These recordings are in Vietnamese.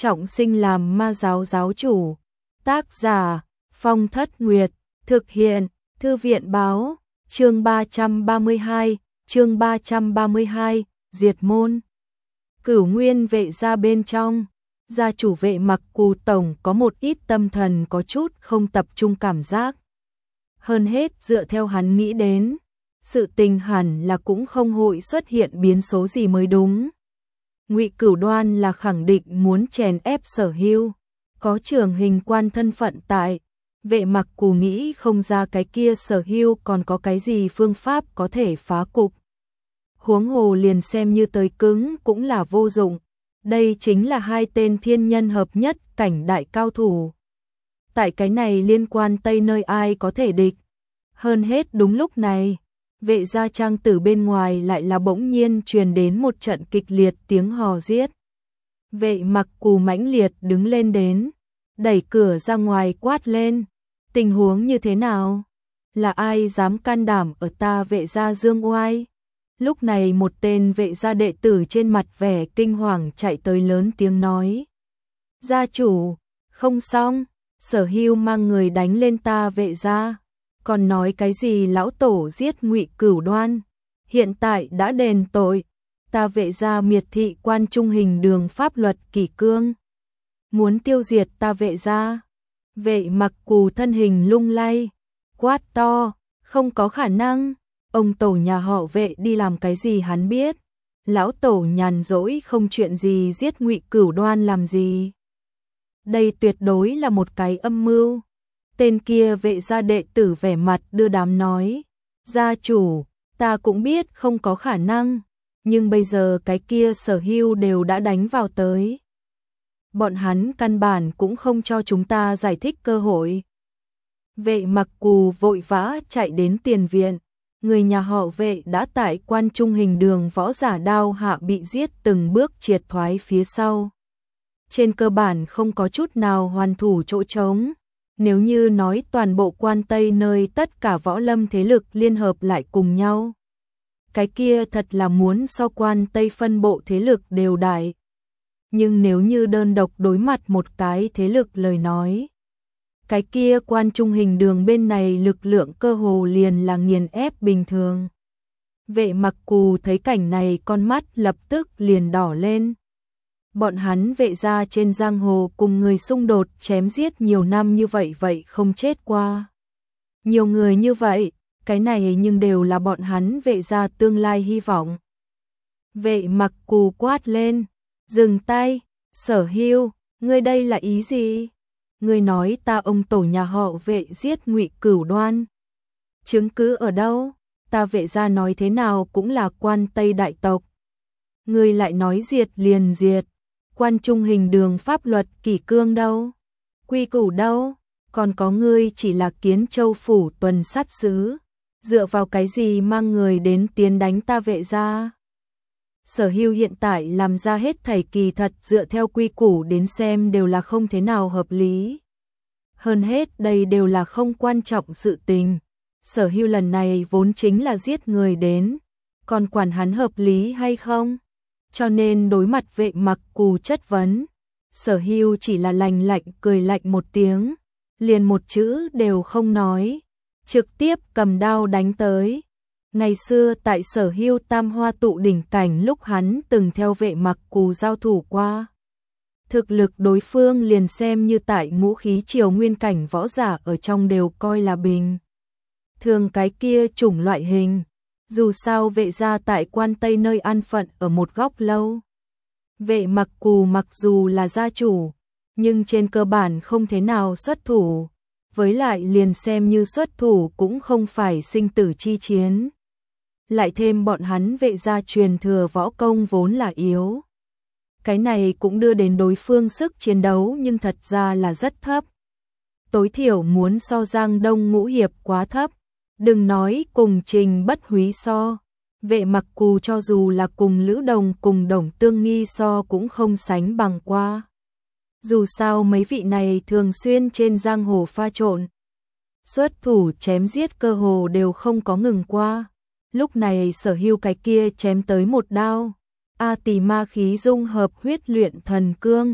trọng sinh làm ma giáo giáo chủ. Tác giả Phong Thất Nguyệt. Thực hiện Thư viện báo. Chương 332, diệt môn. Cửu Nguyên Vệ gia bên trong, gia chủ Vệ Mặc Cù tổng có một ít tâm thần có chút không tập trung cảm giác. Hơn hết dựa theo hắn nghĩ đến, sự tình hẳn là cũng không hội xuất hiện biến số gì mới đúng. Ngụy Cửu Đoan là khẳng định muốn chèn ép Sở Hưu, có trưởng hình quan thân phận tại. Vệ Mặc Cù nghĩ không ra cái kia Sở Hưu còn có cái gì phương pháp có thể phá cục. Huống hồ liền xem như tới cứng cũng là vô dụng. Đây chính là hai tên thiên nhân hợp nhất cảnh đại cao thủ. Tại cái này liên quan Tây nơi ai có thể địch. Hơn hết đúng lúc này, Vệ gia trang tử bên ngoài lại là bỗng nhiên truyền đến một trận kịch liệt tiếng hò giết. Vệ Mặc Cù mãnh liệt đứng lên đến, đẩy cửa ra ngoài quát lên. Tình huống như thế nào? Là ai dám can đảm ở ta Vệ gia dương oai? Lúc này một tên Vệ gia đệ tử trên mặt vẻ kinh hoàng chạy tới lớn tiếng nói. Gia chủ, không xong, Sở Hưu mang người đánh lên ta Vệ gia. Còn nói cái gì lão tổ giết Ngụy Cửu Đoan, hiện tại đã đền tội, ta Vệ gia miệt thị quan trung hình đường pháp luật kỷ cương, muốn tiêu diệt ta Vệ gia. Vệ Mặc Cù thân hình lung lay, quát to, không có khả năng, ông tổ nhà họ Vệ đi làm cái gì hắn biết, lão tổ nhàn rỗi không chuyện gì giết Ngụy Cửu Đoan làm gì. Đây tuyệt đối là một cái âm mưu. Tên kia Vệ gia đệ tử vẻ mặt đưa đám nói, gia chủ, ta cũng biết không có khả năng, nhưng bây giờ cái kia Sở Hưu đều đã đánh vào tới. Bọn hắn căn bản cũng không cho chúng ta giải thích cơ hội. Vệ Mặc Cù vội vã chạy đến tiền viện, người nhà họ Vệ đã tại quan trung hình đường võ giả đao hạ bị giết từng bước triệt thoái phía sau. Trên cơ bản không có chút nào hoàn thủ chỗ trống. Nếu như nói toàn bộ quan Tây nơi tất cả võ lâm thế lực liên hợp lại cùng nhau, cái kia thật là muốn so quan Tây phân bộ thế lực đều đại. Nhưng nếu như đơn độc đối mặt một cái thế lực lời nói, cái kia quan trung hình đường bên này lực lượng cơ hồ liền là nghiền ép bình thường. Vệ Mặc Cù thấy cảnh này con mắt lập tức liền đỏ lên. Bọn hắn Vệ gia trên giang hồ cùng người xung đột chém giết nhiều năm như vậy không chết qua. Nhiều người như vậy, cái này nhưng đều là bọn hắn Vệ gia tương lai hy vọng. Vệ Mặc Cù quát lên, dừng tay, Sở Hưu, ngươi đây là ý gì? Ngươi nói ta ông tổ nhà họ Vệ giết Ngụy Cửu Đoan. Chứng cứ ở đâu? Ta Vệ gia nói thế nào cũng là quan Tây đại tộc. Ngươi lại nói diệt liền diệt. Quan trung hình đường pháp luật kỷ cương đâu? Quy củ đâu? Còn có ngươi chỉ là Kiến Châu phủ tuần sát sứ, dựa vào cái gì mang người đến tiến đánh ta Vệ gia? Sở Hưu hiện tại làm ra hết thảy kỳ thật dựa theo quy củ đến xem đều là không thế nào hợp lý. Hơn hết đây đều là không quan trọng sự tình. Sở Hưu lần này vốn chính là giết người đến, còn quản hắn hợp lý hay không? Cho nên đối mặt Vệ Mặc Cù chất vấn, Sở Hưu chỉ là lạnh lạnh cười lạnh một tiếng, liền một chữ đều không nói, trực tiếp cầm đao đánh tới. Ngày xưa tại Sở Hưu Tam Hoa tụ đỉnh cảnh lúc hắn từng theo Vệ Mặc Cù giao thủ qua. Thực lực đối phương liền xem như tại ngũ khí triều nguyên cảnh võ giả ở trong đều coi là bình thường cái kia chủng loại hình. Dù sao Vệ gia tại quan Tây nơi an phận ở một góc lâu. Vệ Mặc Cù mặc dù là gia chủ, nhưng trên cơ bản không thế nào xuất thủ. Với lại liền xem như xuất thủ cũng không phải sinh tử chi chiến. Lại thêm bọn hắn Vệ gia truyền thừa võ công vốn là yếu. Cái này cũng đưa đến đối phương sức chiến đấu nhưng thật ra là rất thấp. Tối thiểu muốn so Giang Đông Ngũ Hiệp quá thấp. Đừng nói cùng Trình Bất Húy so, Vệ Mặc Cù cho dù là cùng Lữ Đồng cùng Đồng Tương Nghi so cũng không sánh bằng qua. Dù sao mấy vị này thường xuyên trên giang hồ pha trộn, xuất thủ chém giết cơ hồ đều không có ngừng qua. Lúc này Sở Hưu cái kia chém tới một đao, A Tỳ ma khí dung hợp huyết luyện thần cương,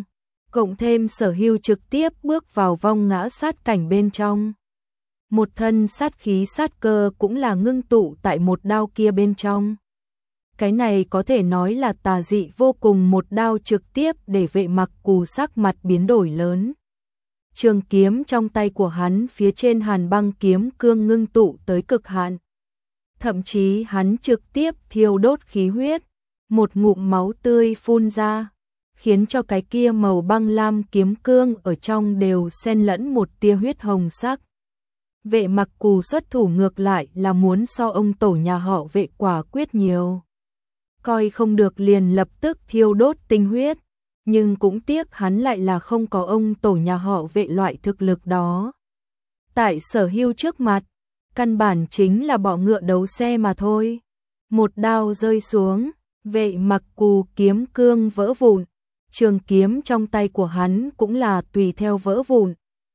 cộng thêm Sở Hưu trực tiếp bước vào vong ngã sát cảnh bên trong. Một thân sát khí sát cơ cũng là ngưng tụ tại một đao kia bên trong. Cái này có thể nói là tà dị vô cùng, một đao trực tiếp để Vệ Mặc Cù sắc mặt biến đổi lớn. Trường kiếm trong tay của hắn phía trên hàn băng kiếm cương ngưng tụ tới cực hạn. Thậm chí hắn trực tiếp thiêu đốt khí huyết, một ngụm máu tươi phun ra, khiến cho cái kia màu băng lam kiếm cương ở trong đều xen lẫn một tia huyết hồng sắc. Vệ Mặc Cù xuất thủ ngược lại là muốn so ông tổ nhà họ Vệ quả quyết nhiều. Coi không được liền lập tức thiêu đốt tinh huyết, nhưng cũng tiếc hắn lại là không có ông tổ nhà họ Vệ loại thực lực đó. Tại Sở Hưu trước mặt, căn bản chính là bọ ngựa đấu xe mà thôi. Một đao rơi xuống, Vệ Mặc Cù kiếm cương vỡ vụn, trường kiếm trong tay của hắn cũng là tùy theo vỡ vụn.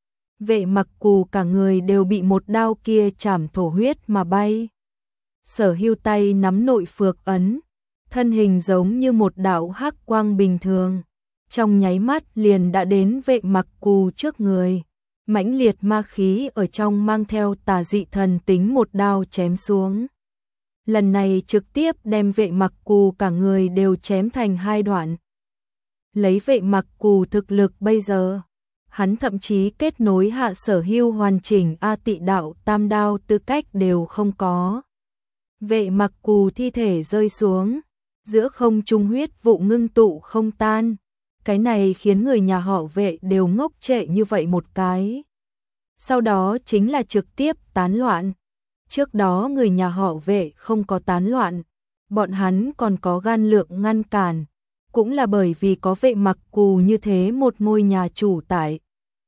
Vệ Mặc Cù cả người đều bị một đao kia chảm thổ huyết mà bay. Sở Hưu tay nắm nội phược ấn, thân hình giống như một đạo hắc quang bình thường, trong nháy mắt liền đã đến Vệ Mặc Cù trước người. Mãnh liệt ma khí ở trong mang theo tà dị thần tính một đao chém xuống. Lần này trực tiếp đem Vệ Mặc Cù cả người đều chém thành hai đoạn. Lấy Vệ Mặc Cù thực lực bây giờ, hắn thậm chí kết nối hạ Sở Hưu hoàn chỉnh A Tị đạo tam đao tư cách đều không có. Vệ Mặc Cù thi thể rơi xuống, giữa không trung huyết vụ ngưng tụ không tan. Cái này khiến người nhà họ Vệ đều ngốc trệ như vậy một cái. Sau đó chính là trực tiếp tán loạn. Trước đó người nhà họ Vệ không có tán loạn, bọn hắn còn có gan lượng ngăn cản, cũng là bởi vì có Vệ Mặc Cù như thế một ngôi nhà chủ tại.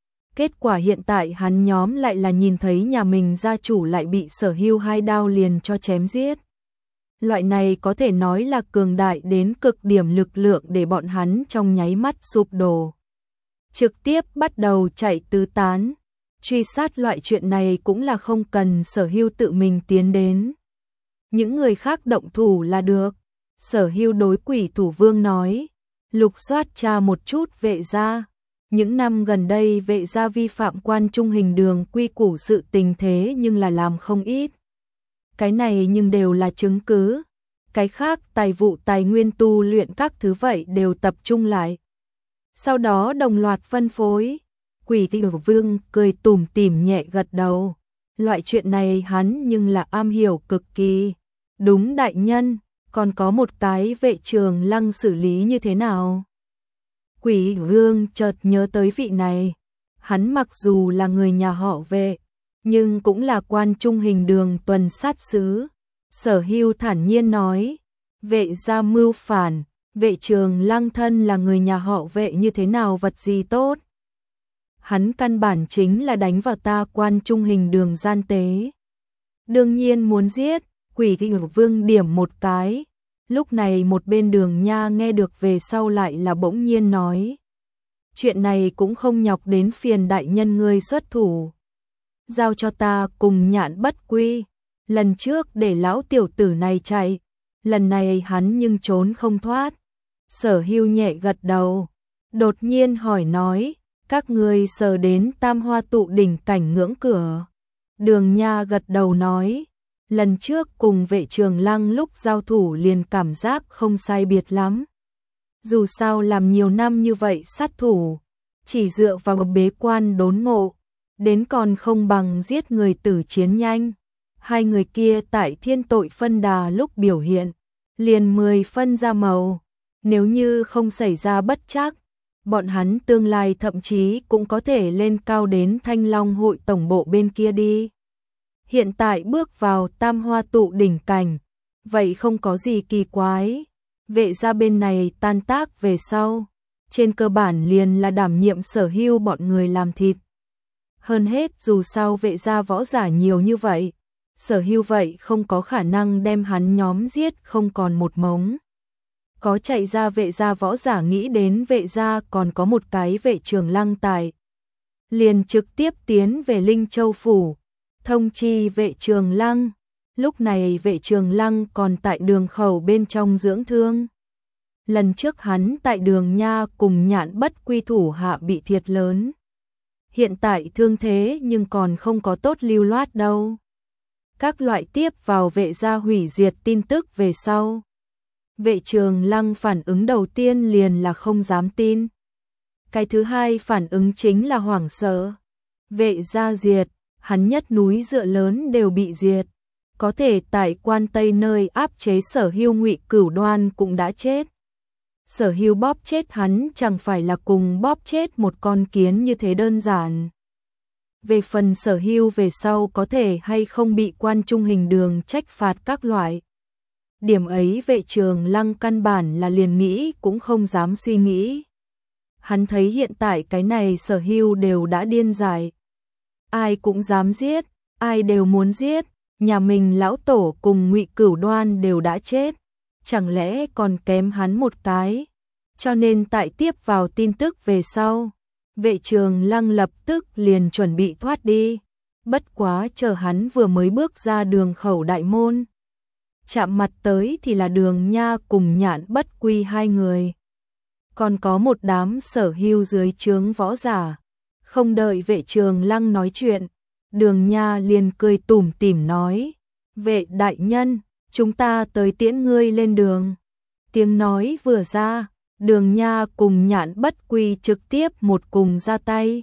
Kết quả hiện tại hắn nhóm lại là nhìn thấy nhà mình gia chủ lại bị Sở Hưu hai đao liền cho chém giết. Loại này có thể nói là cường đại đến cực điểm lực lượng để bọn hắn trong nháy mắt sụp đổ. Trực tiếp bắt đầu chạy tứ tán. Truy sát loại chuyện này cũng là không cần Sở Hưu tự mình tiến đến. Những người khác động thủ là được. Sở Hưu đối Quỷ Thủ Vương nói. Lục soát tra một chút Vệ gia. Những năm gần đây Vệ gia vi phạm Quan Trung Hình Đường quy củ sự tình thế nhưng là làm không ít. Cái này nhưng đều là chứng cứ. Cái khác tài vụ tài nguyên tu luyện các thứ vậy đều tập trung lại. Sau đó đồng loạt phân phối. Quỷ Thủ Vương cười tủm tỉm nhẹ gật đầu. Loại chuyện này hắn nhưng là am hiểu cực kỳ. Đúng đại nhân, còn có một cái Vệ Trường Lăng xử lý như thế nào? Quỷ Vương chợt nhớ tới vị này. Hắn mặc dù là người nhà họ Vệ, nhưng cũng là Quan Trung Hình Đường tuần sát sứ. Sở Hưu thản nhiên nói, Vệ gia mưu phản, Vệ Trường Lăng thân là người nhà họ Vệ như thế nào vật gì tốt. Hắn căn bản chính là đánh vào ta Quan Trung Hình Đường gian tế. Đương nhiên muốn giết, Quỷ Thủ Vương điểm một cái. Lúc này một bên Đường Nha nghe được về sau lại là bỗng nhiên nói. Chuyện này cũng không nhọc đến phiền đại nhân ngươi xuất thủ. Giao cho ta cùng Nhạn Bất Quy. Lần trước để lão tiểu tử này chạy, lần này hắn nhưng trốn không thoát. Sở Hưu nhẹ gật đầu, đột nhiên hỏi nói, các ngươi sờ đến Tam Hoa Tụ đỉnh cảnh ngưỡng cửa. Đường Nha gật đầu nói, lần trước cùng Vệ Trường Lăng lúc giao thủ liền cảm giác không sai biệt lắm. Dù sao làm nhiều năm như vậy sát thủ, chỉ dựa vào bế quan đốn ngộ, đến còn không bằng giết người tử chiến nhanh. Hai người kia tại Thiên Tội Phân Đà lúc biểu hiện, liền 10 phân ra màu. Nếu như không xảy ra bất trắc, bọn hắn tương lai thậm chí cũng có thể lên cao đến Thanh Long hội tổng bộ bên kia đi. Hiện tại bước vào Tam Hoa Tụ đỉnh cảnh, vậy không có gì kỳ quái. Vệ gia bên này tan tác về sau, trên cơ bản liền là đảm nhiệm Sở Hưu bọn người làm thịt. Hơn hết dù sao Vệ gia võ giả nhiều như vậy, Sở Hưu vậy không có khả năng đem hắn nhóm giết không còn một mống. Có chạy ra Vệ gia võ giả nghĩ đến Vệ gia còn có một cái Vệ Trường Lăng tại. Liền trực tiếp tiến về Linh Châu Phủ, thông chi Vệ Trường Lăng. Lúc này Vệ Trường Lăng còn tại đường khẩu bên trong dưỡng thương. Lần trước hắn tại Đường Nha cùng Nhạn Bất Quy thủ hạ bị thiệt lớn. Hiện tại thương thế nhưng còn không có tốt lưu loát đâu. Các loại tiếp vào Vệ gia hủy diệt tin tức về sau. Vệ Trường Lăng phản ứng đầu tiên liền là không dám tin. Cái thứ hai phản ứng chính là hoảng sợ. Vệ gia diệt, hắn nhất núi dựa lớn đều bị diệt. Có thể tại Quan Tây nơi áp chế Sở Hưu Ngụy Cửu Đoan cũng đã chết. Sở Hưu bóp chết hắn chẳng phải là cùng bóp chết một con kiến như thế đơn giản. Về phần Sở Hưu về sau có thể hay không bị Quan Trung Hình Đường trách phạt các loại. Điểm ấy Vệ Trường Lăng căn bản là liền nghĩ cũng không dám suy nghĩ. Hắn thấy hiện tại cái này Sở Hưu đều đã điên dại. Ai cũng dám giết, ai đều muốn giết, nhà mình lão tổ cùng Ngụy Cửu Đoan đều đã chết, chẳng lẽ còn kém hắn một cái. Cho nên tại tiếp vào tin tức về sau, Vệ Trường Lăng lập tức liền chuẩn bị thoát đi. Bất quá chờ hắn vừa mới bước ra đường khẩu đại môn, chạm mặt tới thì là Đường Nha cùng Nhạn Bất Quy hai người. Còn có một đám Sở Hưu dưới trướng võ giả. Không đợi Vệ Trường Lăng nói chuyện, Đường Nha liền cười tủm tỉm nói: "Vệ đại nhân, chúng ta tới tiễn ngươi lên đường." Tiếng nói vừa ra, Đường Nha cùng Nhạn Bất Quy trực tiếp một cùng ra tay.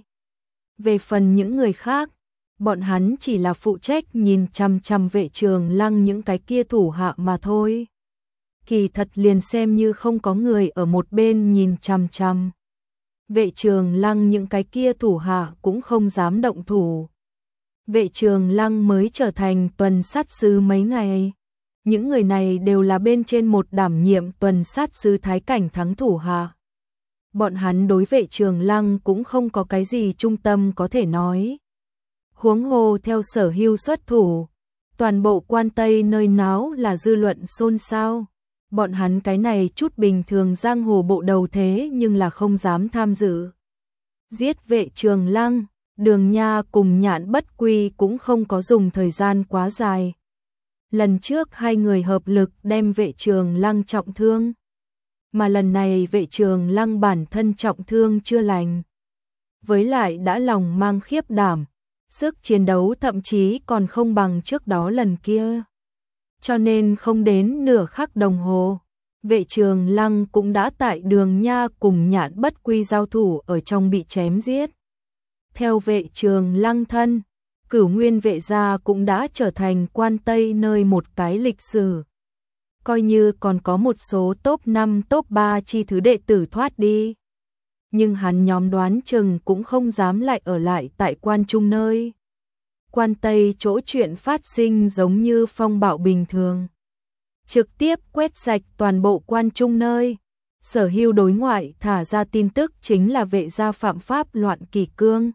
Về phần những người khác, bọn hắn chỉ là phụ trách nhìn chằm chằm Vệ Trường Lăng những cái kia thủ hạ mà thôi. Kỳ thật liền xem như không có người ở một bên nhìn chằm chằm, Vệ Trường Lăng những cái kia thủ hạ cũng không dám động thủ. Vệ Trường Lăng mới trở thành tuần sát sứ mấy ngày. Những người này đều là bên trên một đảm nhiệm tuần sát sứ thái cảnh thắng thủ hạ. Bọn hắn đối Vệ Trường Lăng cũng không có cái gì trung tâm có thể nói. Huống hồ theo Sở Hưu xuất thủ, toàn bộ Quan Tây nơi náo là dư luận xôn xao. Bọn hắn cái này chút bình thường giang hồ bộ đầu thế nhưng là không dám tham dự. Giết Vệ Trường Lăng, Đường Nha cùng Nhạn Bất Quy cũng không có dùng thời gian quá dài. Lần trước hai người hợp lực đem Vệ Trường Lăng trọng thương. Mà lần này Vệ Trường Lăng bản thân trọng thương chưa lành. Với lại đã lòng mang khiếp đảm, sức chiến đấu thậm chí còn không bằng trước đó lần kia. Cho nên không đến nửa khắc đồng hồ, Vệ Trường Lăng cũng đã tại Đường Nha cùng Nhạn Bất Quy giao thủ ở trong bị chém giết. Theo Vệ Trường Lăng thân, Cửu Nguyên Vệ gia cũng đã trở thành Quan Tây nơi một cái lịch sử. Coi như còn có một số top 5 top 3 chi thứ đệ tử thoát đi. Nhưng hắn nhóm đoán chừng cũng không dám lại ở lại tại Quan Trung nơi. Quan Tây chỗ chuyện phát sinh giống như phong bạo bình thường. Trực tiếp quét sạch toàn bộ Quan Trung nơi. Sở Hưu đối ngoại thả ra tin tức chính là Vệ gia phạm pháp loạn kỷ cương.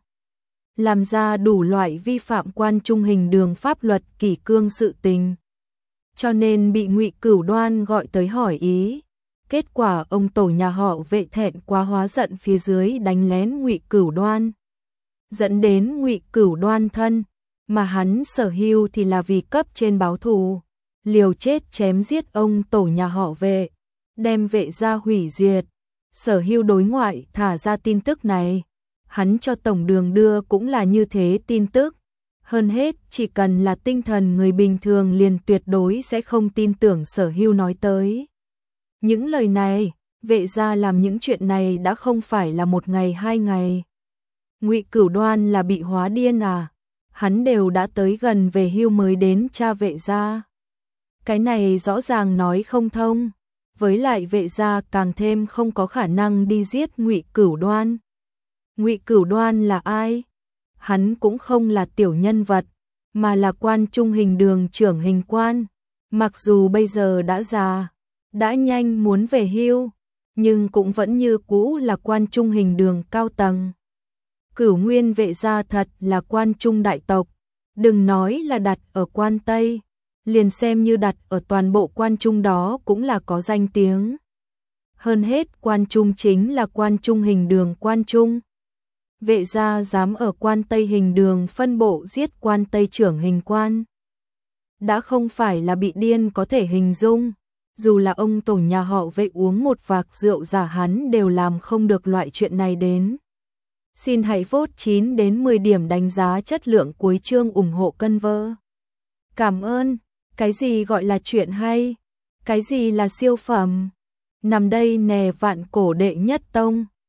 Làm ra đủ loại vi phạm Quan Trung Hình Đường pháp luật kỷ cương sự tình. Cho nên bị Ngụy Cửu Đoan gọi tới hỏi ý. Kết quả ông tổ nhà họ Vệ thẹn quá hóa giận phía dưới đánh lén Ngụy Cửu Đoan. Dẫn đến Ngụy Cửu Đoan thân, mà hắn Sở Hưu thì là vì cấp trên báo thù, liều chết chém giết ông tổ nhà họ Vệ, đem Vệ gia hủy diệt. Sở Hưu đối ngoại thả ra tin tức này, hắn cho tổng đường đưa cũng là như thế tin tức. Hơn hết, chỉ cần là tinh thần người bình thường liền tuyệt đối sẽ không tin tưởng Sở Hưu nói tới. Những lời này, Vệ gia làm những chuyện này đã không phải là một ngày hai ngày. Ngụy Cửu Đoan là bị hóa điên à? Hắn đều đã tới gần về hưu mới đến tra Vệ gia. Cái này rõ ràng nói không thông. Với lại Vệ gia càng thêm không có khả năng đi giết Ngụy Cửu Đoan. Ngụy Cửu Đoan là ai? Hắn cũng không là tiểu nhân vật, mà là Quan Trung Hình Đường trưởng hình quan. Mặc dù bây giờ đã già, đã nhanh muốn về hưu, nhưng cũng vẫn như cũ là Quan Trung Hình Đường cao tầng. Cửu Nguyên Vệ gia thật là Quan Trung đại tộc, đừng nói là đặt ở Quan Tây, liền xem như đặt ở toàn bộ Quan Trung đó cũng là có danh tiếng. Hơn hết Quan Trung chính là Quan Trung Hình Đường Quan Trung. Vệ gia dám ở Quan Tây Hình Đường phân bộ giết Quan Tây trưởng hình quan. Đã không phải là bị điên có thể hình dung. dù là ông tổ nhà họ Vệ uống một vạc rượu giả hắn đều làm không được loại chuyện này đến. Xin hãy vote 9 đến 10 điểm đánh giá chất lượng cuối chương ủng hộ cân vơ. Cảm ơn. Cái gì gọi là chuyện hay? Cái gì là siêu phẩm? Nằm đây nè vạn cổ đệ nhất tông.